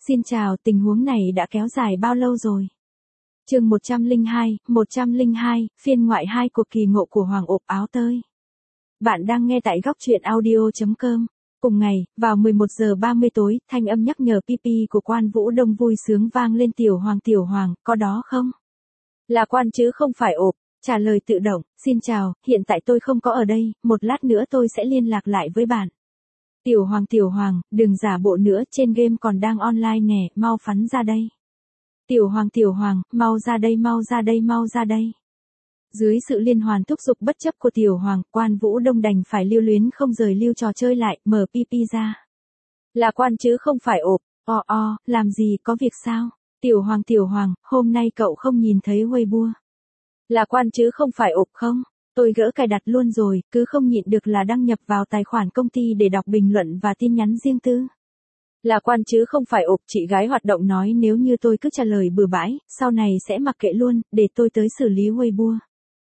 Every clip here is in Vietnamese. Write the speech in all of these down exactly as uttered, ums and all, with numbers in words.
Xin chào, tình huống này đã kéo dài bao lâu rồi? Chương một trăm lẻ hai, một trăm lẻ hai, phiên ngoại hai cuộc kỳ ngộ của Hoàng ộp áo tơi. Bạn đang nghe tại góc truyện audio chấm com. Cùng ngày, vào mười một giờ ba mươi tối, thanh âm nhắc nhở pi pi của Quan Vũ Đông vui sướng vang lên. Tiểu Hoàng tiểu Hoàng, có đó không? Là Quan chứ không phải ộp. Trả lời tự động, xin chào, hiện tại tôi không có ở đây, một lát nữa tôi sẽ liên lạc lại với bạn. Tiểu Hoàng tiểu Hoàng, đừng giả bộ nữa, trên game còn đang online nè, mau phắn ra đây. Tiểu Hoàng tiểu Hoàng, mau ra đây mau ra đây mau ra đây. Dưới sự liên hoàn thúc giục bất chấp của Tiểu Hoàng, Quan Vũ Đông đành phải lưu luyến không rời lưu trò chơi lại, mở pi pi ra. Là Quan chứ không phải ộp, o o, làm gì, có việc sao? Tiểu Hoàng tiểu Hoàng, hôm nay cậu không nhìn thấy Weibo. Là Quan chứ không phải ộp không? Tôi gỡ cài đặt luôn rồi, cứ không nhịn được là đăng nhập vào tài khoản công ty để đọc bình luận và tin nhắn riêng tư. Là Quan chứ không phải ộp, chị gái hoạt động nói nếu như tôi cứ trả lời bừa bãi, sau này sẽ mặc kệ luôn, để tôi tới xử lý Weibo.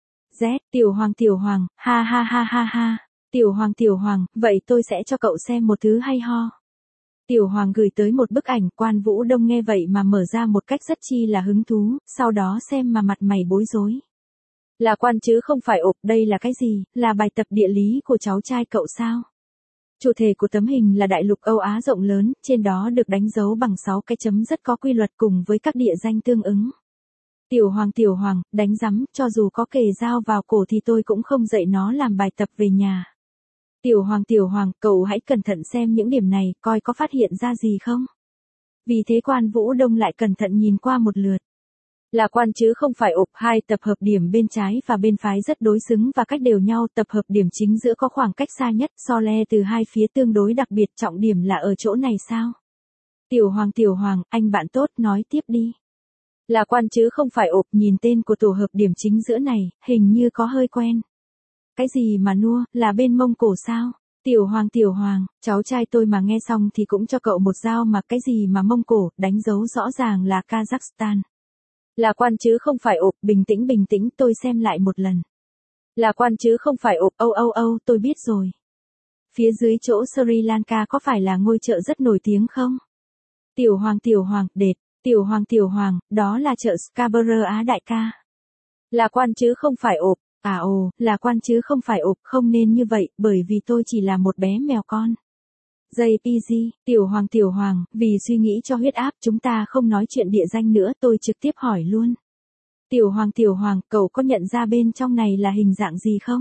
Z, Tiểu Hoàng tiểu Hoàng, ha ha ha ha ha. Tiểu Hoàng tiểu Hoàng, vậy tôi sẽ cho cậu xem một thứ hay ho. Tiểu Hoàng gửi tới một bức ảnh, Quan Vũ Đông nghe vậy mà mở ra một cách rất chi là hứng thú, sau đó xem mà mặt mày bối rối. Là Quan chứ không phải ộp, đây là cái gì, là bài tập địa lý của cháu trai cậu sao? Chủ thể của tấm hình là đại lục Âu Á rộng lớn, trên đó được đánh dấu bằng sáu cái chấm rất có quy luật cùng với các địa danh tương ứng. Tiểu Hoàng tiểu Hoàng, đánh rắm, cho dù có kề dao vào cổ thì tôi cũng không dạy nó làm bài tập về nhà. Tiểu Hoàng tiểu Hoàng, cậu hãy cẩn thận xem những điểm này, coi có phát hiện ra gì không? Vì thế Quan Vũ Đông lại cẩn thận nhìn qua một lượt. Là Quan chứ không phải ộp, hai tập hợp điểm bên trái và bên phải rất đối xứng và cách đều nhau, tập hợp điểm chính giữa có khoảng cách xa nhất, so le từ hai phía tương đối đặc biệt, trọng điểm là ở chỗ này sao? Tiểu Hoàng tiểu Hoàng, anh bạn tốt, nói tiếp đi. Là Quan chứ không phải ộp, nhìn tên của tổ hợp điểm chính giữa này, hình như có hơi quen. Cái gì mà nua, là bên Mông Cổ sao? Tiểu Hoàng tiểu Hoàng, cháu trai tôi mà nghe xong thì cũng cho cậu một dao mà, cái gì mà Mông Cổ, đánh dấu rõ ràng là Kazakhstan. Là Quan chứ không phải ộp, bình tĩnh bình tĩnh, tôi xem lại một lần. Là Quan chứ không phải ộp, âu âu âu, tôi biết rồi. Phía dưới chỗ Sri Lanka có phải là ngôi chợ rất nổi tiếng không? Tiểu Hoàng tiểu Hoàng, đệt. Tiểu Hoàng tiểu Hoàng, đó là chợ Scarborough Á đại ca. Là Quan chứ không phải ộp, à ồ, là Quan chứ không phải ộp, không nên như vậy, bởi vì tôi chỉ là một bé mèo con. jê pê giê, Tiểu Hoàng tiểu Hoàng, vì suy nghĩ cho huyết áp chúng ta không nói chuyện địa danh nữa, tôi trực tiếp hỏi luôn. Tiểu Hoàng tiểu Hoàng, cậu có nhận ra bên trong này là hình dạng gì không?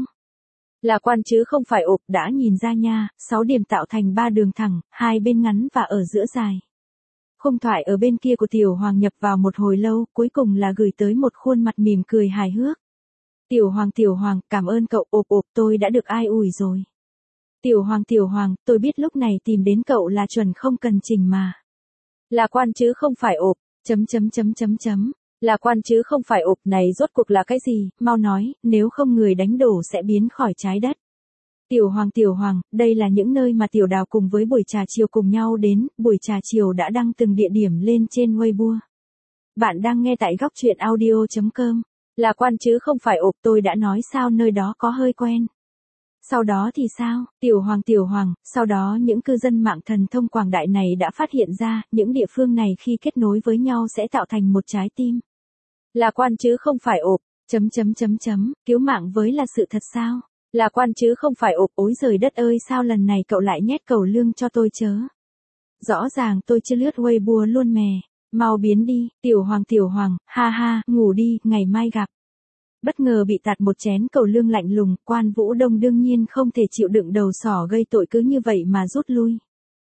Là Quan chứ không phải ộp, đã nhìn ra nha, sáu điểm tạo thành ba đường thẳng, hai bên ngắn và ở giữa dài. Khung thoại ở bên kia của Tiểu Hoàng nhập vào một hồi lâu, cuối cùng là gửi tới một khuôn mặt mỉm cười hài hước. Tiểu Hoàng tiểu Hoàng, cảm ơn cậu, ộp ộp, tôi đã được ai ủi rồi. Tiểu Hoàng tiểu Hoàng, tôi biết lúc này tìm đến cậu là chuẩn không cần chỉnh mà. Là Quan chứ không phải ộp, chấm chấm chấm chấm chấm. Là Quan chứ không phải ộp, này rốt cuộc là cái gì, mau nói, nếu không người đánh đổ sẽ biến khỏi trái đất. Tiểu Hoàng tiểu Hoàng, đây là những nơi mà Tiểu Đào cùng với buổi trà chiều cùng nhau đến, buổi trà chiều đã đăng từng địa điểm lên trên Weibo. Bạn đang nghe tại góc truyện audio chấm com. Là Quan chứ không phải ộp, tôi đã nói sao nơi đó có hơi quen. Sau đó thì sao? Tiểu Hoàng tiểu Hoàng, sau đó những cư dân mạng thần thông quảng đại này đã phát hiện ra, những địa phương này khi kết nối với nhau sẽ tạo thành một trái tim. Là Quan chứ không phải ộp, chấm chấm chấm chấm, cứu mạng với là sự thật sao? Là Quan chứ không phải ộp, ối giời đất ơi, sao lần này cậu lại nhét cẩu lương cho tôi chớ? Rõ ràng tôi chưa lướt Weibo luôn mè, mau biến đi, Tiểu Hoàng tiểu Hoàng, ha ha, ngủ đi, ngày mai gặp. Bất ngờ bị tạt một chén cẩu lương lạnh lùng, Quan Vũ Đông đương nhiên không thể chịu đựng đầu sỏ gây tội cứ như vậy mà rút lui.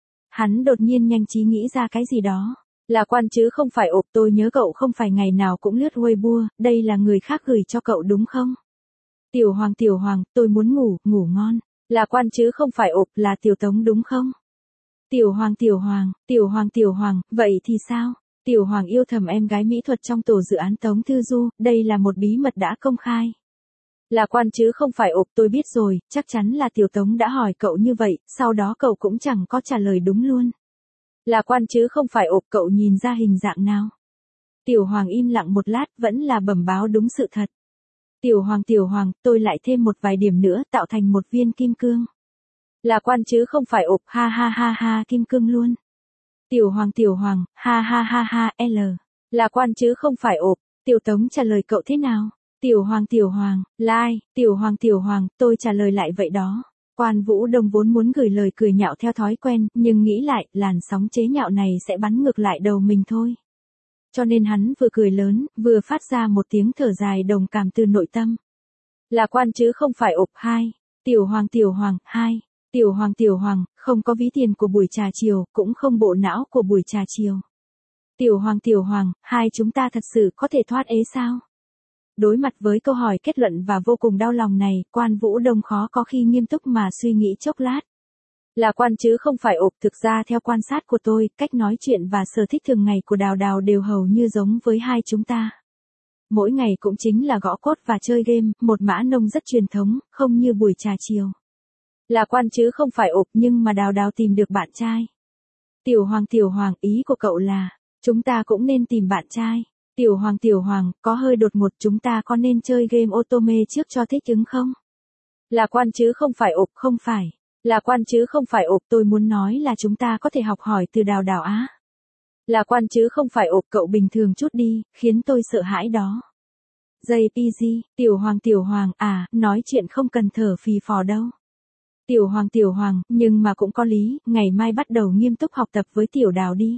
Hắn đột nhiên nhanh trí nghĩ ra cái gì đó. Là Quan chứ không phải ộp, tôi nhớ cậu không phải ngày nào cũng lướt Weibo, đây là người khác gửi cho cậu đúng không? Tiểu Hoàng tiểu Hoàng, tôi muốn ngủ, ngủ ngon. Là Quan chứ không phải ộp, là Tiểu Tống đúng không? Tiểu Hoàng tiểu Hoàng, Tiểu Hoàng tiểu Hoàng, vậy thì sao? Tiểu Hoàng yêu thầm em gái mỹ thuật trong tổ dự án Tống Thư Du, đây là một bí mật đã công khai. Là Quan chứ không phải ộp, tôi biết rồi, chắc chắn là Tiểu Tống đã hỏi cậu như vậy, sau đó cậu cũng chẳng có trả lời đúng luôn. Là Quan chứ không phải ộp, cậu nhìn ra hình dạng nào? Tiểu Hoàng im lặng một lát, vẫn là bẩm báo đúng sự thật. Tiểu Hoàng tiểu Hoàng, tôi lại thêm một vài điểm nữa, tạo thành một viên kim cương. Là Quan chứ không phải ộp, ha ha ha ha, kim cương luôn. Tiểu Hoàng Tiểu Hoàng, ha ha ha ha, L. Là quan chứ không phải ộp. Tiểu Tống trả lời cậu thế nào? Tiểu Hoàng Tiểu Hoàng, là ai? Tiểu Hoàng Tiểu Hoàng, tôi trả lời lại vậy đó. Quan Vũ Đông vốn muốn gửi lời cười nhạo theo thói quen, nhưng nghĩ lại, làn sóng chế nhạo này sẽ bắn ngược lại đầu mình thôi. Cho nên hắn vừa cười lớn, vừa phát ra một tiếng thở dài đồng cảm từ nội tâm. Là quan chứ không phải ộp. Hai. Tiểu Hoàng Tiểu Hoàng, hai. Tiểu Hoàng Tiểu Hoàng, không có ví tiền của buổi trà chiều, cũng không bộ não của buổi trà chiều. Tiểu Hoàng Tiểu Hoàng, hai chúng ta thật sự có thể thoát ế sao? Đối mặt với câu hỏi kết luận và vô cùng đau lòng này, Quan Vũ Đông khó có khi nghiêm túc mà suy nghĩ chốc lát. Là quan chứ không phải ộp. Thực ra theo quan sát của tôi, cách nói chuyện và sở thích thường ngày của Đào Đào đều hầu như giống với hai chúng ta. Mỗi ngày cũng chính là gõ cốt và chơi game, một mã nông rất truyền thống, không như buổi trà chiều. Là quan chứ không phải ộp, nhưng mà Đào Đào tìm được bạn trai. Tiểu Hoàng Tiểu Hoàng, ý của cậu là, chúng ta cũng nên tìm bạn trai. Tiểu Hoàng Tiểu Hoàng, có hơi đột ngột, chúng ta có nên chơi game Otome trước cho thích ứng không? Là quan chứ không phải ộp. Không phải. Là quan chứ không phải ộp, tôi muốn nói là chúng ta có thể học hỏi từ Đào Đào á. Là quan chứ không phải ộp, cậu bình thường chút đi, khiến tôi sợ hãi đó. gi pê giê, Tiểu Hoàng Tiểu Hoàng, à, nói chuyện không cần thở phì phò đâu. Tiểu Hoàng Tiểu Hoàng, nhưng mà cũng có lý, ngày mai bắt đầu nghiêm túc học tập với Tiểu Đào đi.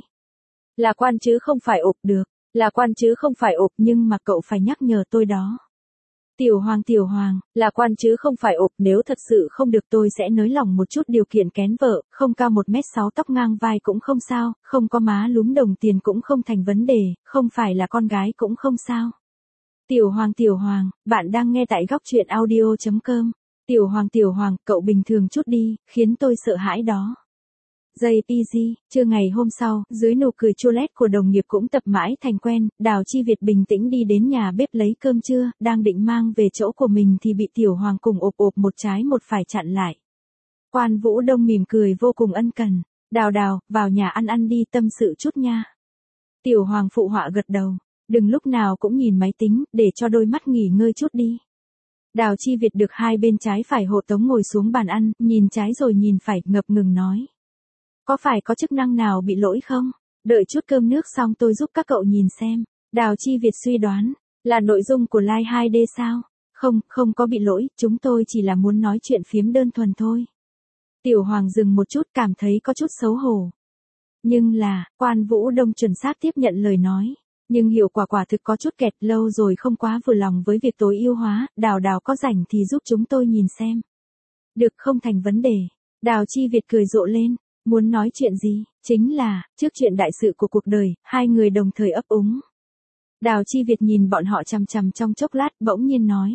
Là quan chứ không phải ộp. Được. Là quan chứ không phải ộp, nhưng mà cậu phải nhắc nhở tôi đó. Tiểu Hoàng Tiểu Hoàng, là quan chứ không phải ộp, nếu thật sự không được tôi sẽ nới lỏng một chút điều kiện kén vợ, không cao một mét sáu tóc ngang vai cũng không sao, không có má lúm đồng tiền cũng không thành vấn đề, không phải là con gái cũng không sao. Tiểu Hoàng Tiểu Hoàng, bạn đang nghe tại góc truyện audio chấm com. Tiểu Hoàng Tiểu Hoàng, cậu bình thường chút đi, khiến tôi sợ hãi đó. gi pê giê, trưa ngày hôm sau, dưới nụ cười chua lét của đồng nghiệp cũng tập mãi thành quen, Đào Chi Việt bình tĩnh đi đến nhà bếp lấy cơm trưa, đang định mang về chỗ của mình thì bị Tiểu Hoàng cùng ộp ộp một trái một phải chặn lại. Quan Vũ Đông mỉm cười vô cùng ân cần. Đào Đào, vào nhà ăn ăn đi, tâm sự chút nha. Tiểu Hoàng phụ họa gật đầu. Đừng lúc nào cũng nhìn máy tính, để cho đôi mắt nghỉ ngơi chút đi. Đào Chi Việt được hai bên trái phải hộ tống ngồi xuống bàn ăn, nhìn trái rồi nhìn phải, ngập ngừng nói. Có phải có chức năng nào bị lỗi không? Đợi chút cơm nước xong tôi giúp các cậu nhìn xem. Đào Chi Việt suy đoán, là nội dung của Live hai D sao? Không, không có bị lỗi, chúng tôi chỉ là muốn nói chuyện phiếm đơn thuần thôi. Tiểu Hoàng dừng một chút, cảm thấy có chút xấu hổ. Nhưng là, Quan Vũ Đông chuẩn xác tiếp nhận lời nói. Nhưng hiệu quả quả thực có chút kẹt, lâu rồi không quá vừa lòng với việc tối ưu hóa, Đào Đào có rảnh thì giúp chúng tôi nhìn xem. Được, không thành vấn đề. Đào Chi Việt cười rộ lên. Muốn nói chuyện gì? Chính là, trước chuyện đại sự của cuộc đời, hai người đồng thời ấp úng. Đào Chi Việt nhìn bọn họ chằm chằm trong chốc lát, bỗng nhiên nói.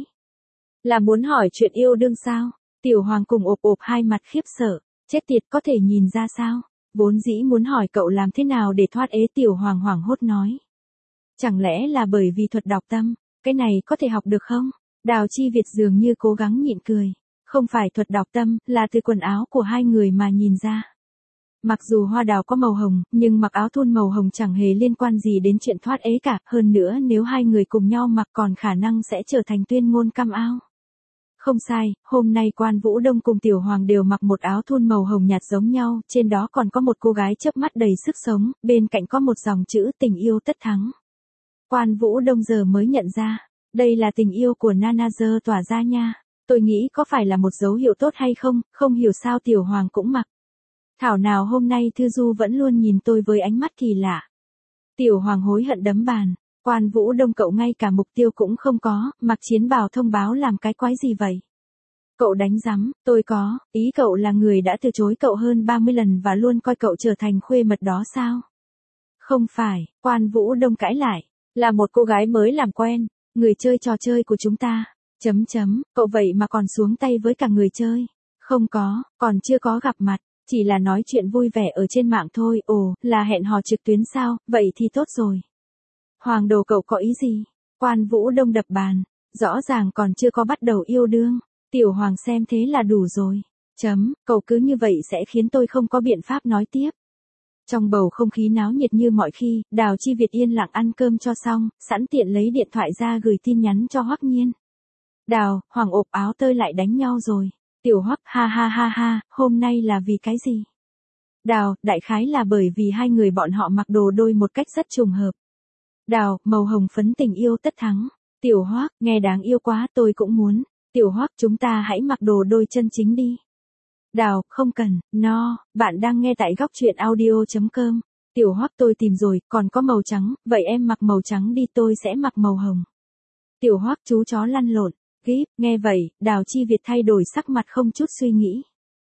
Là muốn hỏi chuyện yêu đương sao? Tiểu Hoàng cùng ộp ộp hai mặt khiếp sợ. Chết tiệt, có thể nhìn ra sao? Vốn dĩ muốn hỏi cậu làm thế nào để thoát ế. Tiểu Hoàng hoảng hốt nói. Chẳng lẽ là bởi vì thuật đọc tâm? Cái này có thể học được không? Đào Chi Việt dường như cố gắng nhịn cười. Không phải thuật đọc tâm, là từ quần áo của hai người mà nhìn ra. Mặc dù hoa đào có màu hồng, nhưng mặc áo thun màu hồng chẳng hề liên quan gì đến chuyện thoát ế cả, hơn nữa nếu hai người cùng nhau mặc còn khả năng sẽ trở thành tuyên ngôn cam ao. Không sai, hôm nay Quan Vũ Đông cùng Tiểu Hoàng đều mặc một áo thun màu hồng nhạt giống nhau, trên đó còn có một cô gái chớp mắt đầy sức sống, bên cạnh có một dòng chữ tình yêu tất thắng. Quan Vũ Đông giờ mới nhận ra, đây là tình yêu của Nana Dơ tỏa ra nha. Tôi nghĩ có phải là một dấu hiệu tốt hay không, không hiểu sao Tiểu Hoàng cũng mặc. Thảo nào hôm nay Thư Du vẫn luôn nhìn tôi với ánh mắt kỳ lạ. Tiểu Hoàng hối hận đấm bàn. Quan Vũ Đông, cậu ngay cả mục tiêu cũng không có, mặc chiến bào thông báo làm cái quái gì vậy? Cậu đánh rắm, tôi có, ý cậu là người đã từ chối cậu hơn ba mươi lần và luôn coi cậu trở thành khuê mật đó sao? Không phải, Quan Vũ Đông cãi lại, là một cô gái mới làm quen, người chơi trò chơi của chúng ta. Chấm chấm, cậu vậy mà còn xuống tay với cả người chơi. Không có, còn chưa có gặp mặt. Chỉ là nói chuyện vui vẻ ở trên mạng thôi. Ồ, là hẹn hò trực tuyến sao? Vậy thì tốt rồi. Hoàng đồ, cậu có ý gì? Quan Vũ Đông đập bàn. Rõ ràng còn chưa có bắt đầu yêu đương. Tiểu Hoàng xem thế là đủ rồi. Chấm, cậu cứ như vậy sẽ khiến tôi không có biện pháp nói tiếp. Trong bầu không khí náo nhiệt như mọi khi, Đào Chi Việt yên lặng ăn cơm cho xong, sẵn tiện lấy điện thoại ra gửi tin nhắn cho Hoắc Nhiên. Đào, Hoàng ộp áo tơi lại đánh nhau rồi. Tiểu Hoắc, ha ha ha ha, hôm nay là vì cái gì? Đào, đại khái là bởi vì hai người bọn họ mặc đồ đôi một cách rất trùng hợp. Đào, màu hồng phấn tình yêu tất thắng. Tiểu Hoác, nghe đáng yêu quá, tôi cũng muốn. Tiểu Hoác, chúng ta hãy mặc đồ đôi chân chính đi. Đào, không cần, no, bạn đang nghe tại góc truyện audio chấm com. Tiểu Hoác, tôi tìm rồi, còn có màu trắng, vậy em mặc màu trắng đi, tôi sẽ mặc màu hồng. Tiểu Hoác, chú chó lăn lộn. Kíp, nghe vậy, Đào Chi Việt thay đổi sắc mặt không chút suy nghĩ.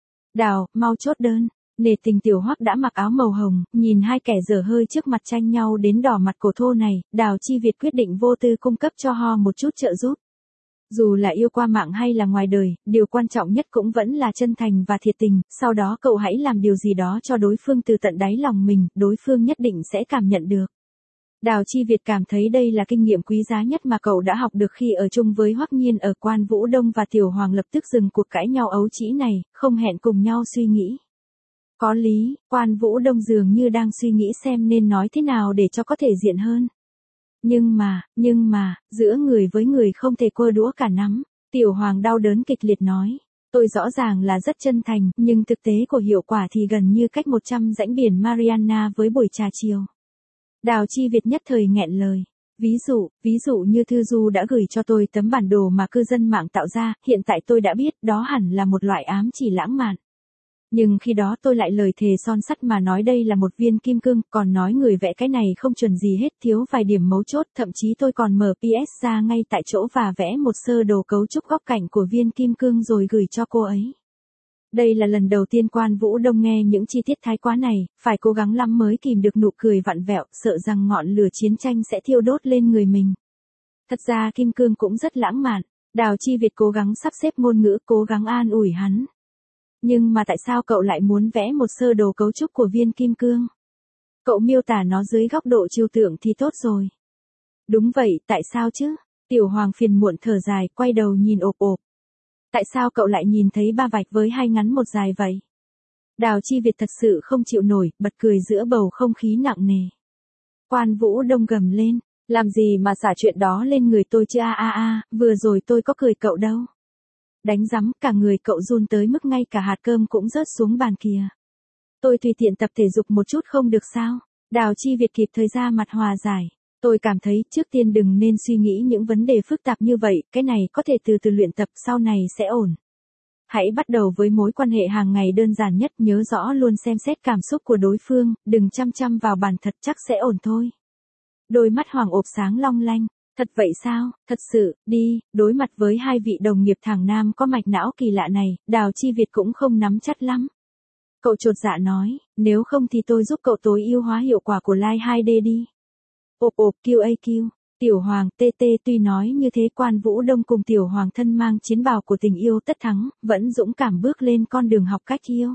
Đào, mau chốt đơn. Nể tình Tiểu Hoác đã mặc áo màu hồng, nhìn hai kẻ dở hơi trước mặt tranh nhau đến đỏ mặt cổ thô này, Đào Chi Việt quyết định vô tư cung cấp cho Ho một chút trợ giúp. Dù là yêu qua mạng hay là ngoài đời, điều quan trọng nhất cũng vẫn là chân thành và thiệt tình, sau đó cậu hãy làm điều gì đó cho đối phương từ tận đáy lòng mình, đối phương nhất định sẽ cảm nhận được. Đào Chi Việt cảm thấy đây là kinh nghiệm quý giá nhất mà cậu đã học được khi ở chung với Hoắc Nhiên ở Quan Vũ Đông, và Tiểu Hoàng lập tức dừng cuộc cãi nhau ấu trĩ này, không hẹn cùng nhau suy nghĩ. Có lý, Quan Vũ Đông dường như đang suy nghĩ xem nên nói thế nào để cho có thể diện hơn. Nhưng mà, nhưng mà, giữa người với người không thể quơ đũa cả nắm. Tiểu Hoàng đau đớn kịch liệt nói. Tôi rõ ràng là rất chân thành, nhưng thực tế của hiệu quả thì gần như cách một trăm dãy biển Mariana với buổi trà chiều. Đào Chi Việt nhất thời nghẹn lời. Ví dụ, ví dụ như Thư Du đã gửi cho tôi tấm bản đồ mà cư dân mạng tạo ra, hiện tại tôi đã biết đó hẳn là một loại ám chỉ lãng mạn. Nhưng khi đó tôi lại lời thề son sắt mà nói đây là một viên kim cương, còn nói người vẽ cái này không chuẩn gì hết, thiếu vài điểm mấu chốt, thậm chí tôi còn mở pê ét ra ngay tại chỗ và vẽ một sơ đồ cấu trúc góc cạnh của viên kim cương rồi gửi cho cô ấy. Đây là lần đầu tiên Quan Vũ Đông nghe những chi tiết thái quá này, phải cố gắng lắm mới kìm được nụ cười vặn vẹo, sợ rằng ngọn lửa chiến tranh sẽ thiêu đốt lên người mình. Thật ra kim cương cũng rất lãng mạn, Đào Chi Việt cố gắng sắp xếp ngôn ngữ, cố gắng an ủi hắn. Nhưng mà tại sao cậu lại muốn vẽ một sơ đồ cấu trúc của viên kim cương? Cậu miêu tả nó dưới góc độ trừu tượng thì tốt rồi. Đúng vậy, tại sao chứ? Tiểu Hoàng phiền muộn thở dài, quay đầu nhìn ộp ộp. Tại sao cậu lại nhìn thấy ba vạch với hai ngắn một dài vậy? Đào Chi Việt thật sự không chịu nổi, bật cười giữa bầu không khí nặng nề. Quan Vũ Đông gầm lên, làm gì mà xả chuyện đó lên người tôi chứ, a a a, vừa rồi tôi có cười cậu đâu. Đánh rắm, cả người cậu run tới mức ngay cả hạt cơm cũng rớt xuống bàn kìa. Tôi tùy tiện tập thể dục một chút không được sao? Đào Chi Việt kịp thời ra mặt hòa giải. Tôi cảm thấy trước tiên đừng nên suy nghĩ những vấn đề phức tạp như vậy, cái này có thể từ từ luyện tập, sau này sẽ ổn. Hãy bắt đầu với mối quan hệ hàng ngày đơn giản nhất, nhớ rõ luôn xem xét cảm xúc của đối phương, đừng chăm chăm vào bản thật, chắc sẽ ổn thôi. Đôi mắt Hoàng ộp sáng long lanh. Thật vậy sao, thật sự, đi, đối mặt với hai vị đồng nghiệp thằng nam có mạch não kỳ lạ này, Đào Chi Việt cũng không nắm chắc lắm. Cậu chột dạ nói, nếu không thì tôi giúp cậu tối ưu hóa hiệu quả của Live hai D đi. Ộp ộp Q A Q, Tiểu Hoàng tê tê tuy nói như thế Quan Vũ Đông cùng Tiểu Hoàng thân mang chiến bào của tình yêu tất thắng, vẫn dũng cảm bước lên con đường học cách yêu.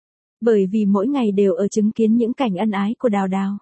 Bởi vì mỗi ngày đều ở chứng kiến những cảnh ân ái của Đào Đào.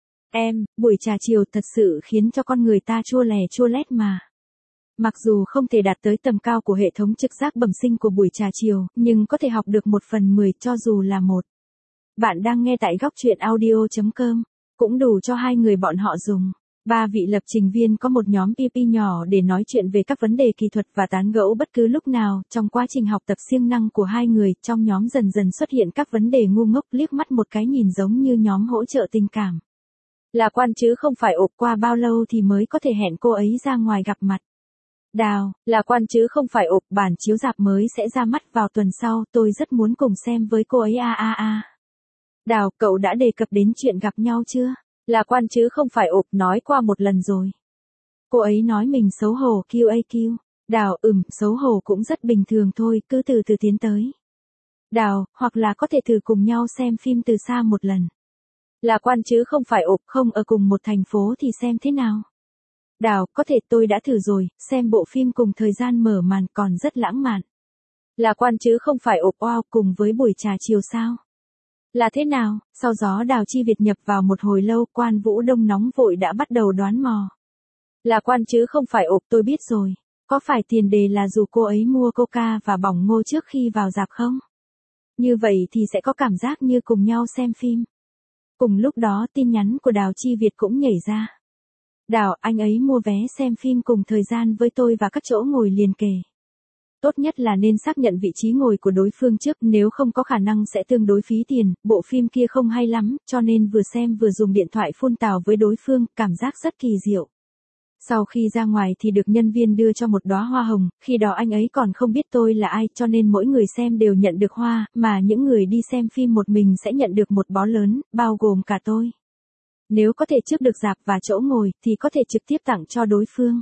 Em, buổi trà chiều thật sự khiến cho con người ta chua lè chua lét mà. Mặc dù không thể đạt tới tầm cao của hệ thống trực giác bẩm sinh của buổi trà chiều, nhưng có thể học được một phần mười cho dù là một. Bạn đang nghe tại góc truyện audio chấm com, cũng đủ cho hai người bọn họ dùng. Ba vị lập trình viên có một nhóm pê pê nhỏ để nói chuyện về các vấn đề kỹ thuật và tán gẫu bất cứ lúc nào. Trong quá trình học tập siêng năng của hai người, trong nhóm dần dần xuất hiện các vấn đề ngu ngốc, liếc mắt một cái nhìn giống như nhóm hỗ trợ tình cảm. Là Quan chứ không phải ộp, qua bao lâu thì mới có thể hẹn cô ấy ra ngoài gặp mặt. Đào, là Quan chứ không phải ộp, bản chiếu rạp mới sẽ ra mắt vào tuần sau, tôi rất muốn cùng xem với cô ấy a a a. Đào, cậu đã đề cập đến chuyện gặp nhau chưa? Là Quan chứ không phải ộp, nói qua một lần rồi. Cô ấy nói mình xấu hổ Q A Q. Đào, ừm, xấu hổ cũng rất bình thường thôi, cứ từ từ tiến tới. Đào, hoặc là có thể thử cùng nhau xem phim từ xa một lần. Là Quan chứ không phải ộp, không ở cùng một thành phố thì xem thế nào? Đào, có thể, tôi đã thử rồi, xem bộ phim cùng thời gian mở màn còn rất lãng mạn. Là Quan chứ không phải ộp, wow, cùng với buổi trà chiều sao? Là thế nào? Sau gió Đào Chi Việt nhập vào một hồi lâu, Quan Vũ Đông nóng vội đã bắt đầu đoán mò. Là Quan chứ không phải ộp, tôi biết rồi. Có phải tiền đề là dù cô ấy mua coca và bỏng ngô trước khi vào rạp không? Như vậy thì sẽ có cảm giác như cùng nhau xem phim. Cùng lúc đó tin nhắn của Đào Chi Việt cũng nhảy ra. Đào, anh ấy mua vé xem phim cùng thời gian với tôi và các chỗ ngồi liền kề. Tốt nhất là nên xác nhận vị trí ngồi của đối phương trước, nếu không có khả năng sẽ tương đối phí tiền, bộ phim kia không hay lắm, cho nên vừa xem vừa dùng điện thoại phun tào với đối phương, cảm giác rất kỳ diệu. Sau khi ra ngoài thì được nhân viên đưa cho một đóa hoa hồng, khi đó anh ấy còn không biết tôi là ai, cho nên mỗi người xem đều nhận được hoa, mà những người đi xem phim một mình sẽ nhận được một bó lớn, bao gồm cả tôi. Nếu có thể trước được rạp và chỗ ngồi, thì có thể trực tiếp tặng cho đối phương.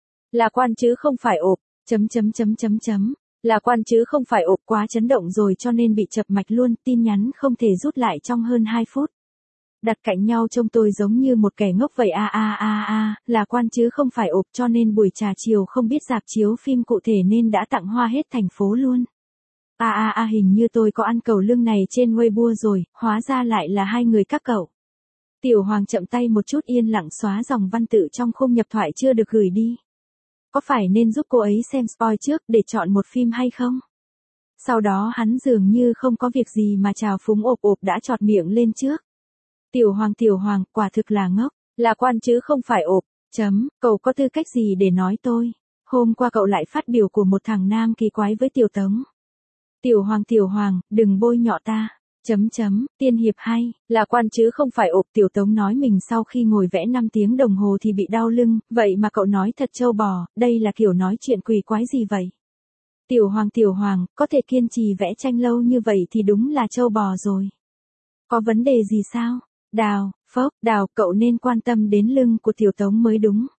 Là quan chứ không phải ộp, chấm chấm chấm chấm chấm. Là quan chứ không phải ộp, quá chấn động rồi cho nên bị chập mạch luôn, tin nhắn không thể rút lại trong hơn hai phút. Đặt cạnh nhau trông tôi giống như một kẻ ngốc vậy a a a a, là quan chứ không phải ộp, cho nên buổi trà chiều không biết rạp chiếu phim cụ thể nên đã tặng hoa hết thành phố luôn. A a a, hình như tôi có ăn cầu lương này trên Weibo rồi, hóa ra lại là hai người các cậu. Tiểu Hoàng chậm tay một chút, yên lặng xóa dòng văn tự trong khung nhập thoại chưa được gửi đi. Có phải nên giúp cô ấy xem spoil trước để chọn một phim hay không? Sau đó hắn dường như không có việc gì mà chào phúng ộp ộp đã chọt miệng lên trước. Tiểu Hoàng Tiểu Hoàng, quả thực là ngốc, là quan chứ không phải ộp, chấm, cậu có tư cách gì để nói tôi? Hôm qua cậu lại phát biểu của một thằng nam kỳ quái với Tiểu Tống. Tiểu Hoàng Tiểu Hoàng, đừng bôi nhọ ta. Chấm chấm, tiên hiệp hay, là quan chứ không phải ộp. Tiểu Tống nói mình sau khi ngồi vẽ năm tiếng đồng hồ thì bị đau lưng, vậy mà cậu nói thật trâu bò, đây là kiểu nói chuyện quỷ quái gì vậy? Tiểu Hoàng Tiểu Hoàng, có thể kiên trì vẽ tranh lâu như vậy thì đúng là trâu bò rồi. Có vấn đề gì sao? Đào, phốc, Đào, cậu nên quan tâm đến lưng của Tiểu Tống mới đúng.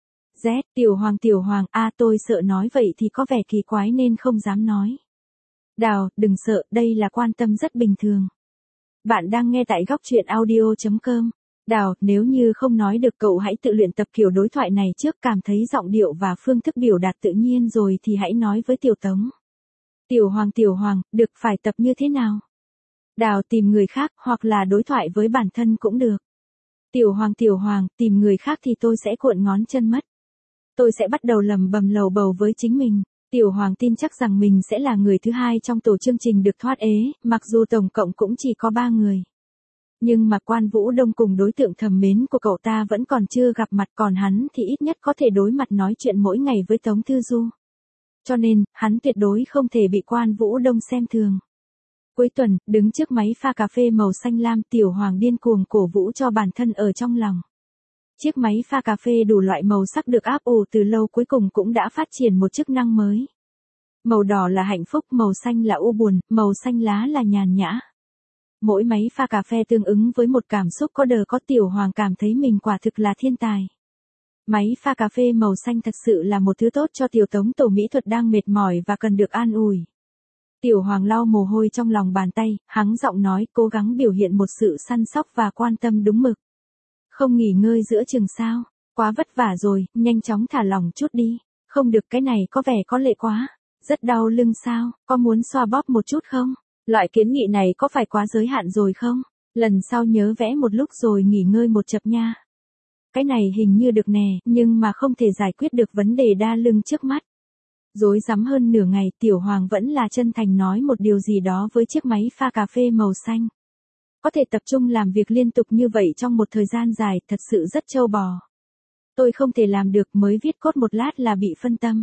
Z, Tiểu Hoàng Tiểu Hoàng, a tôi sợ nói vậy thì có vẻ kỳ quái nên không dám nói. Đào, đừng sợ, đây là quan tâm rất bình thường. Bạn đang nghe tại góc truyện audio chấm com. Đào, nếu như không nói được cậu hãy tự luyện tập kiểu đối thoại này trước, cảm thấy giọng điệu và phương thức biểu đạt tự nhiên rồi thì hãy nói với Tiểu Tống. Tiểu Hoàng Tiểu Hoàng, được, phải tập như thế nào? Đào, tìm người khác, hoặc là đối thoại với bản thân cũng được. Tiểu Hoàng Tiểu Hoàng, tìm người khác thì tôi sẽ cuộn ngón chân mất. Tôi sẽ bắt đầu lầm bầm lầu bầu với chính mình. Tiểu Hoàng tin chắc rằng mình sẽ là người thứ hai trong tổ chương trình được thoát ế, mặc dù tổng cộng cũng chỉ có ba người. Nhưng mà Quan Vũ Đông cùng đối tượng thầm mến của cậu ta vẫn còn chưa gặp mặt, còn hắn thì ít nhất có thể đối mặt nói chuyện mỗi ngày với Tống Thư Du. Cho nên, hắn tuyệt đối không thể bị Quan Vũ Đông xem thường. Cuối tuần, đứng trước máy pha cà phê màu xanh lam, Tiểu Hoàng điên cuồng cổ vũ cho bản thân ở trong lòng. Chiếc máy pha cà phê đủ loại màu sắc được áp ủ từ lâu cuối cùng cũng đã phát triển một chức năng mới. Màu đỏ là hạnh phúc, màu xanh là u buồn, màu xanh lá là nhàn nhã. Mỗi máy pha cà phê tương ứng với một cảm xúc có đờ có. Tiểu Hoàng cảm thấy mình quả thực là thiên tài. Máy pha cà phê màu xanh thật sự là một thứ tốt cho Tiểu Tống tổ mỹ thuật đang mệt mỏi và cần được an ủi. Tiểu Hoàng lau mồ hôi trong lòng bàn tay, hắng giọng nói, cố gắng biểu hiện một sự săn sóc và quan tâm đúng mực. Không nghỉ ngơi giữa chừng sao? Quá vất vả rồi, nhanh chóng thả lỏng chút đi. Không được, cái này có vẻ có lệ quá. Rất đau lưng sao? Có muốn xoa bóp một chút không? Loại kiến nghị này có phải quá giới hạn rồi không? Lần sau nhớ vẽ một lúc rồi nghỉ ngơi một chập nha. Cái này hình như được nè, nhưng mà không thể giải quyết được vấn đề đa lưng trước mắt. Rối rắm hơn nửa ngày, Tiểu Hoàng vẫn là chân thành nói một điều gì đó với chiếc máy pha cà phê màu xanh. Có thể tập trung làm việc liên tục như vậy trong một thời gian dài, thật sự rất trâu bò. Tôi không thể làm được, mới viết cốt một lát là bị phân tâm.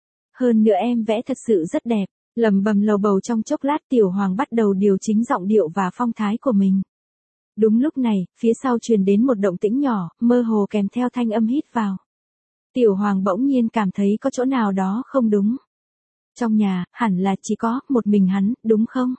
Hơn nữa em vẽ thật sự rất đẹp, lầm bầm lầu bầu trong chốc lát. Tiểu Hoàng bắt đầu điều chỉnh giọng điệu và phong thái của mình. Đúng lúc này, phía sau truyền đến một động tĩnh nhỏ, mơ hồ kèm theo thanh âm hít vào. Tiểu Hoàng bỗng nhiên cảm thấy có chỗ nào đó không đúng. Trong nhà, hẳn là chỉ có một mình hắn, đúng không?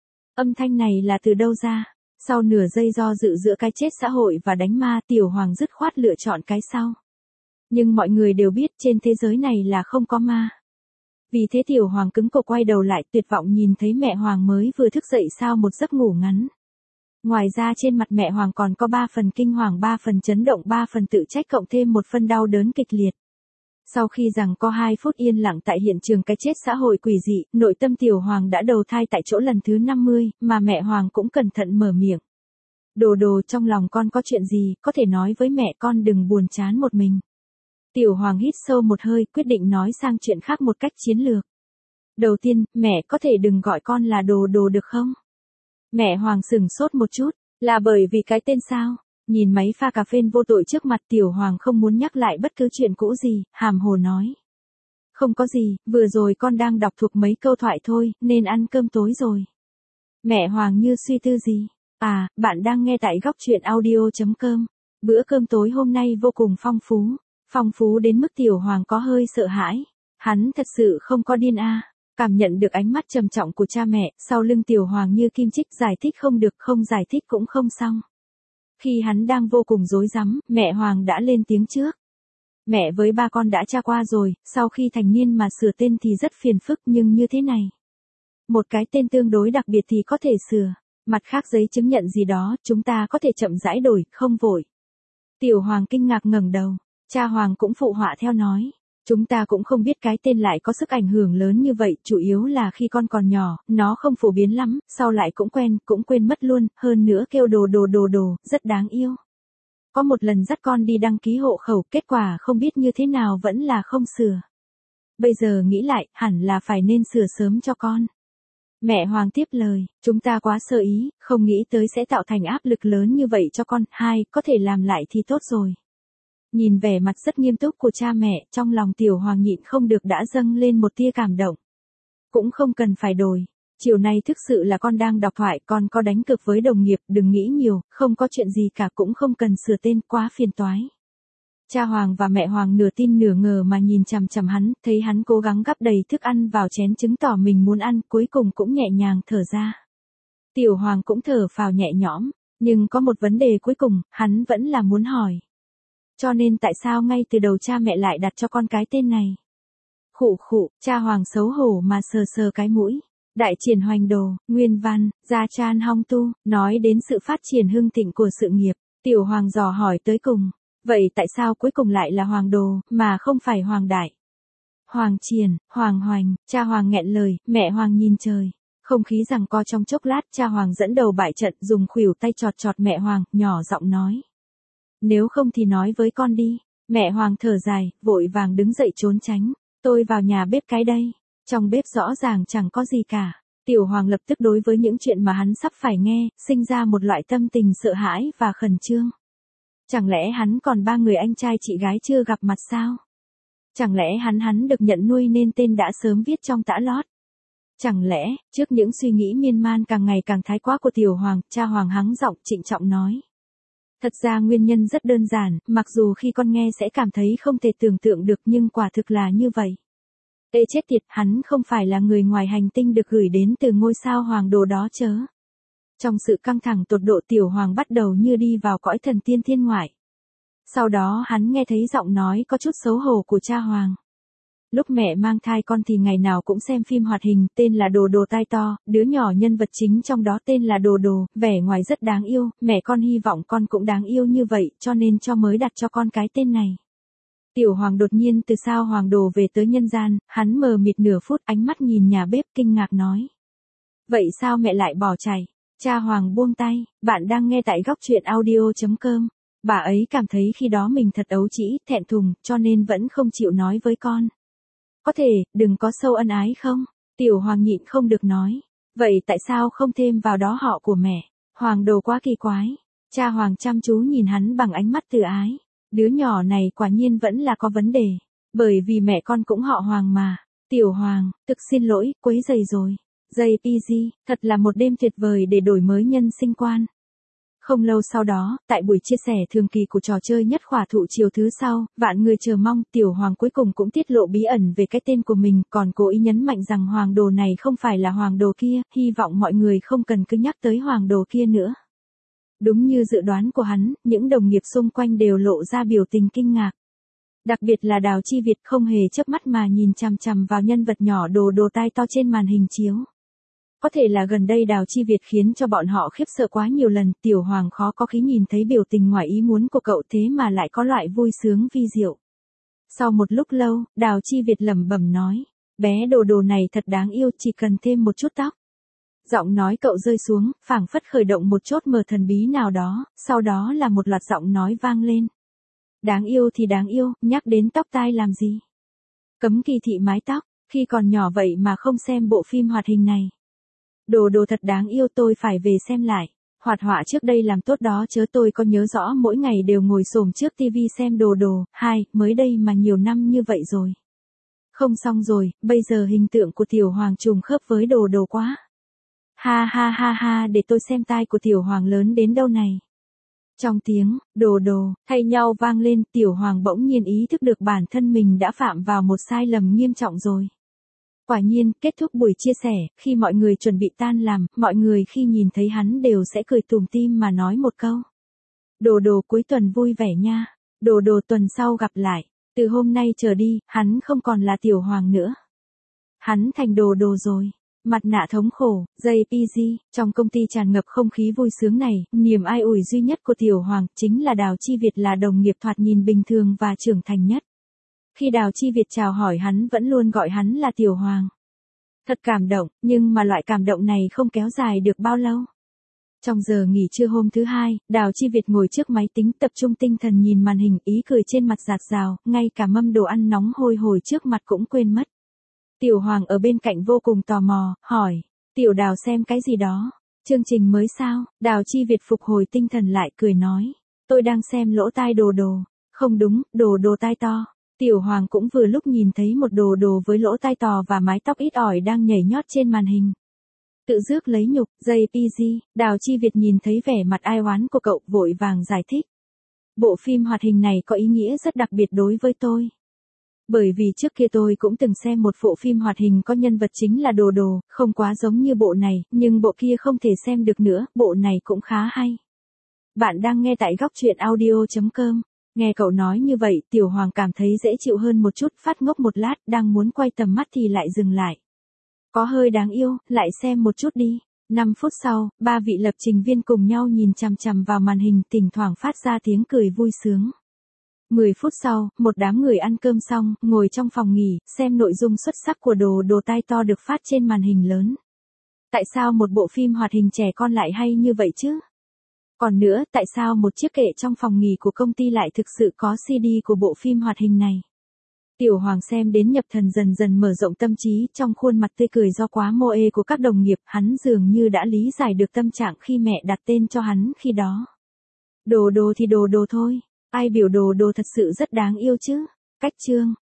Âm thanh này là từ đâu ra? Sau nửa giây do dự giữa cái chết xã hội và đánh ma, Tiểu Hoàng dứt khoát lựa chọn cái sau. Nhưng mọi người đều biết trên thế giới này là không có ma. Vì thế Tiểu Hoàng cứng cổ quay đầu lại, tuyệt vọng nhìn thấy mẹ Hoàng mới vừa thức dậy sau một giấc ngủ ngắn. Ngoài ra trên mặt mẹ Hoàng còn có ba phần kinh hoàng, ba phần chấn động, ba phần tự trách cộng thêm một phần đau đớn kịch liệt. Sau khi rằng có hai phút yên lặng tại hiện trường cái chết xã hội quỷ dị, nội tâm Tiểu Hoàng đã đầu thai tại chỗ lần thứ năm mươi, mà mẹ Hoàng cũng cẩn thận mở miệng. Đồ đồ, trong lòng con có chuyện gì, có thể nói với mẹ, con đừng buồn chán một mình. Tiểu Hoàng hít sâu một hơi, quyết định nói sang chuyện khác một cách chiến lược. Đầu tiên, mẹ có thể đừng gọi con là đồ đồ được không? Mẹ Hoàng sửng sốt một chút, là bởi vì cái tên sao? Nhìn máy pha cà phê vô tội trước mặt, Tiểu Hoàng không muốn nhắc lại bất cứ chuyện cũ gì, hàm hồ nói. Không có gì, vừa rồi con đang đọc thuộc mấy câu thoại thôi, nên ăn cơm tối rồi. Mẹ Hoàng như suy tư gì. À, bạn đang nghe tại góc truyện audio.com. Bữa cơm tối hôm nay vô cùng phong phú. Phong phú đến mức Tiểu Hoàng có hơi sợ hãi. Hắn thật sự không có điên a. Cảm nhận được ánh mắt trầm trọng của cha mẹ, sau lưng Tiểu Hoàng như kim chích, giải thích không được, không giải thích cũng không xong. Khi hắn đang vô cùng rối rắm, mẹ Hoàng đã lên tiếng trước. Mẹ với ba con đã tra qua rồi, sau khi thành niên mà sửa tên thì rất phiền phức, nhưng như thế này. Một cái tên tương đối đặc biệt thì có thể sửa. Mặt khác giấy chứng nhận gì đó, chúng ta có thể chậm rãi đổi, không vội. Tiểu Hoàng kinh ngạc ngẩng đầu. Cha Hoàng cũng phụ họa theo nói. Chúng ta cũng không biết cái tên lại có sức ảnh hưởng lớn như vậy, chủ yếu là khi con còn nhỏ, nó không phổ biến lắm, sau lại cũng quen, cũng quên mất luôn, hơn nữa kêu đồ đồ đồ đồ, rất đáng yêu. Có một lần dắt con đi đăng ký hộ khẩu, kết quả không biết như thế nào vẫn là không sửa. Bây giờ nghĩ lại, hẳn là phải nên sửa sớm cho con. Mẹ Hoàng tiếp lời, chúng ta quá sơ ý, không nghĩ tới sẽ tạo thành áp lực lớn như vậy cho con, hai, có thể làm lại thì tốt rồi. Nhìn vẻ mặt rất nghiêm túc của cha mẹ, trong lòng Tiểu Hoàng nhịn không được đã dâng lên một tia cảm động. Cũng không cần phải đổi. Chiều nay thực sự là con đang đọc thoại, con có đánh cược với đồng nghiệp, đừng nghĩ nhiều, không có chuyện gì cả, cũng không cần sửa tên, quá phiền toái. Cha Hoàng và mẹ Hoàng nửa tin nửa ngờ mà nhìn chằm chằm hắn, thấy hắn cố gắng gắp đầy thức ăn vào chén chứng tỏ mình muốn ăn, cuối cùng cũng nhẹ nhàng thở ra. Tiểu Hoàng cũng thở phào nhẹ nhõm, nhưng có một vấn đề cuối cùng, hắn vẫn là muốn hỏi. Cho nên tại sao ngay từ đầu cha mẹ lại đặt cho con cái tên này? Khụ khụ, cha Hoàng xấu hổ mà sờ sờ cái mũi. Đại triển hoành đồ, nguyên văn, gia chan hong tu, nói đến sự phát triển hưng thịnh của sự nghiệp. Tiểu Hoàng dò hỏi tới cùng. Vậy tại sao cuối cùng lại là Hoàng đồ, mà không phải Hoàng đại? Hoàng triển, Hoàng hoành, cha Hoàng nghẹn lời, mẹ Hoàng nhìn trời. Không khí giằng co trong chốc lát, cha Hoàng dẫn đầu bại trận, dùng khuỷu tay chọt chọt mẹ Hoàng, nhỏ giọng nói. Nếu không thì nói với con đi. Mẹ Hoàng thở dài, vội vàng đứng dậy trốn tránh. Tôi vào nhà bếp cái đây. Trong bếp rõ ràng chẳng có gì cả. Tiểu Hoàng lập tức đối với những chuyện mà hắn sắp phải nghe, sinh ra một loại tâm tình sợ hãi và khẩn trương. Chẳng lẽ hắn còn ba người anh trai chị gái chưa gặp mặt sao? Chẳng lẽ hắn hắn được nhận nuôi nên tên đã sớm viết trong tã lót? Chẳng lẽ, trước những suy nghĩ miên man càng ngày càng thái quá của Tiểu Hoàng, cha Hoàng hắng giọng trịnh trọng nói. Thật ra nguyên nhân rất đơn giản, mặc dù khi con nghe sẽ cảm thấy không thể tưởng tượng được nhưng quả thực là như vậy. Ê chết tiệt, hắn không phải là người ngoài hành tinh được gửi đến từ ngôi sao Hoàng đồ đó chớ. Trong sự căng thẳng tột độ Tiểu Hoàng bắt đầu như đi vào cõi thần tiên thiên ngoại. Sau đó hắn nghe thấy giọng nói có chút xấu hổ của cha Hoàng. Lúc mẹ mang thai con thì ngày nào cũng xem phim hoạt hình, tên là Đồ Đồ tai to, đứa nhỏ nhân vật chính trong đó tên là Đồ Đồ, vẻ ngoài rất đáng yêu, mẹ con hy vọng con cũng đáng yêu như vậy, cho nên cho mới đặt cho con cái tên này. Tiểu Hoàng đột nhiên từ sao Hoàng đồ về tới nhân gian, hắn mờ mịt nửa phút, ánh mắt nhìn nhà bếp kinh ngạc nói. Vậy sao mẹ lại bỏ chạy? Cha Hoàng buông tay, bạn đang nghe tại góc truyện audio.com. Bà ấy cảm thấy khi đó mình thật ấu trĩ, thẹn thùng, cho nên vẫn không chịu nói với con. Có thể, đừng có sâu ân ái không? Tiểu Hoàng nhịn không được nói. Vậy tại sao không thêm vào đó họ của mẹ? Hoàng đồ quá kỳ quái. Cha Hoàng chăm chú nhìn hắn bằng ánh mắt từ ái. Đứa nhỏ này quả nhiên vẫn là có vấn đề. Bởi vì mẹ con cũng họ Hoàng mà. Tiểu Hoàng, thực xin lỗi, quấy rầy rồi. jê pê giê, thật là một đêm tuyệt vời để đổi mới nhân sinh quan. Không lâu sau đó, tại buổi chia sẻ thường kỳ của trò chơi nhất khỏa thụ chiều thứ sau, vạn người chờ mong, Tiểu Hoàng cuối cùng cũng tiết lộ bí ẩn về cái tên của mình, còn cố ý nhấn mạnh rằng Hoàng đồ này không phải là Hoàng đồ kia, hy vọng mọi người không cần cứ nhắc tới Hoàng đồ kia nữa. Đúng như dự đoán của hắn, những đồng nghiệp xung quanh đều lộ ra biểu tình kinh ngạc. Đặc biệt là Đào Chi Việt không hề chớp mắt mà nhìn chằm chằm vào nhân vật nhỏ Đồ Đồ tai to trên màn hình chiếu. Có thể là gần đây Đào Chi Việt khiến cho bọn họ khiếp sợ quá nhiều lần, Tiểu Hoàng khó có khí nhìn thấy biểu tình ngoài ý muốn của cậu thế mà lại có loại vui sướng vi diệu. Sau một lúc lâu, Đào Chi Việt lẩm bẩm nói, bé Đồ Đồ này thật đáng yêu, chỉ cần thêm một chút tóc. Giọng nói cậu rơi xuống, phảng phất khởi động một chốt mở thần bí nào đó, sau đó là một loạt giọng nói vang lên. Đáng yêu thì đáng yêu, nhắc đến tóc tai làm gì? Cấm kỳ thị mái tóc, khi còn nhỏ vậy mà không xem bộ phim hoạt hình này. Đồ Đồ thật đáng yêu, tôi phải về xem lại. Hoạt họa trước đây làm tốt đó chớ, tôi có nhớ rõ mỗi ngày đều ngồi xổm trước tivi xem Đồ Đồ, hai, mới đây mà nhiều năm như vậy rồi. Không xong rồi, bây giờ hình tượng của tiểu hoàng trùng khớp với đồ đồ quá. Ha ha ha ha, để tôi xem tai của tiểu hoàng lớn đến đâu này. Trong tiếng, đồ đồ, thay nhau vang lên, tiểu hoàng bỗng nhiên ý thức được bản thân mình đã phạm vào một sai lầm nghiêm trọng rồi. Quả nhiên, kết thúc buổi chia sẻ, khi mọi người chuẩn bị tan làm, mọi người khi nhìn thấy hắn đều sẽ cười tủm tỉm mà nói một câu. Đồ đồ cuối tuần vui vẻ nha. Đồ đồ tuần sau gặp lại. Từ hôm nay trở đi, hắn không còn là tiểu hoàng nữa. Hắn thành đồ đồ rồi. Mặt nạ thống khổ, jay pê giê, trong công ty tràn ngập không khí vui sướng này, niềm ai ủi duy nhất của tiểu hoàng chính là Đào Chi Việt là đồng nghiệp thoạt nhìn bình thường và trưởng thành nhất. Khi Đào Chi Việt chào hỏi hắn vẫn luôn gọi hắn là tiểu hoàng. Thật cảm động, nhưng mà loại cảm động này không kéo dài được bao lâu. Trong giờ nghỉ trưa hôm thứ hai, Đào Chi Việt ngồi trước máy tính tập trung tinh thần nhìn màn hình, ý cười trên mặt rạc rào, ngay cả mâm đồ ăn nóng hôi hổi trước mặt cũng quên mất. Tiểu hoàng ở bên cạnh vô cùng tò mò, hỏi, tiểu Đào xem cái gì đó? Chương trình mới sao? Đào Chi Việt phục hồi tinh thần lại cười nói, tôi đang xem lỗ tai đồ đồ. Không đúng, đồ đồ tai to. Tiểu hoàng cũng vừa lúc nhìn thấy một đồ đồ với lỗ tai to và mái tóc ít ỏi đang nhảy nhót trên màn hình. Tự rước lấy nhục, jay pê giê, Đào Chi Việt nhìn thấy vẻ mặt ai oán của cậu vội vàng giải thích. Bộ phim hoạt hình này có ý nghĩa rất đặc biệt đối với tôi. Bởi vì trước kia tôi cũng từng xem một bộ phim hoạt hình có nhân vật chính là đồ đồ, không quá giống như bộ này, nhưng bộ kia không thể xem được nữa, bộ này cũng khá hay. Bạn đang nghe tại góc truyện audio chấm com. Nghe cậu nói như vậy, tiểu hoàng cảm thấy dễ chịu hơn một chút, phát ngốc một lát, đang muốn quay tầm mắt thì lại dừng lại. Có hơi đáng yêu, lại xem một chút đi. năm phút sau, ba vị lập trình viên cùng nhau nhìn chằm chằm vào màn hình, thỉnh thoảng phát ra tiếng cười vui sướng. mười phút sau, một đám người ăn cơm xong, ngồi trong phòng nghỉ, xem nội dung xuất sắc của đồ đồ tai to được phát trên màn hình lớn. Tại sao một bộ phim hoạt hình trẻ con lại hay như vậy chứ? Còn nữa, tại sao một chiếc kệ trong phòng nghỉ của công ty lại thực sự có xê đê của bộ phim hoạt hình này? Tiểu hoàng xem đến nhập thần dần dần mở rộng tâm trí, trong khuôn mặt tươi cười do quá mô ê của các đồng nghiệp, hắn dường như đã lý giải được tâm trạng khi mẹ đặt tên cho hắn khi đó. Đồ đồ thì đồ đồ thôi, ai biểu đồ đồ thật sự rất đáng yêu chứ? Cách chương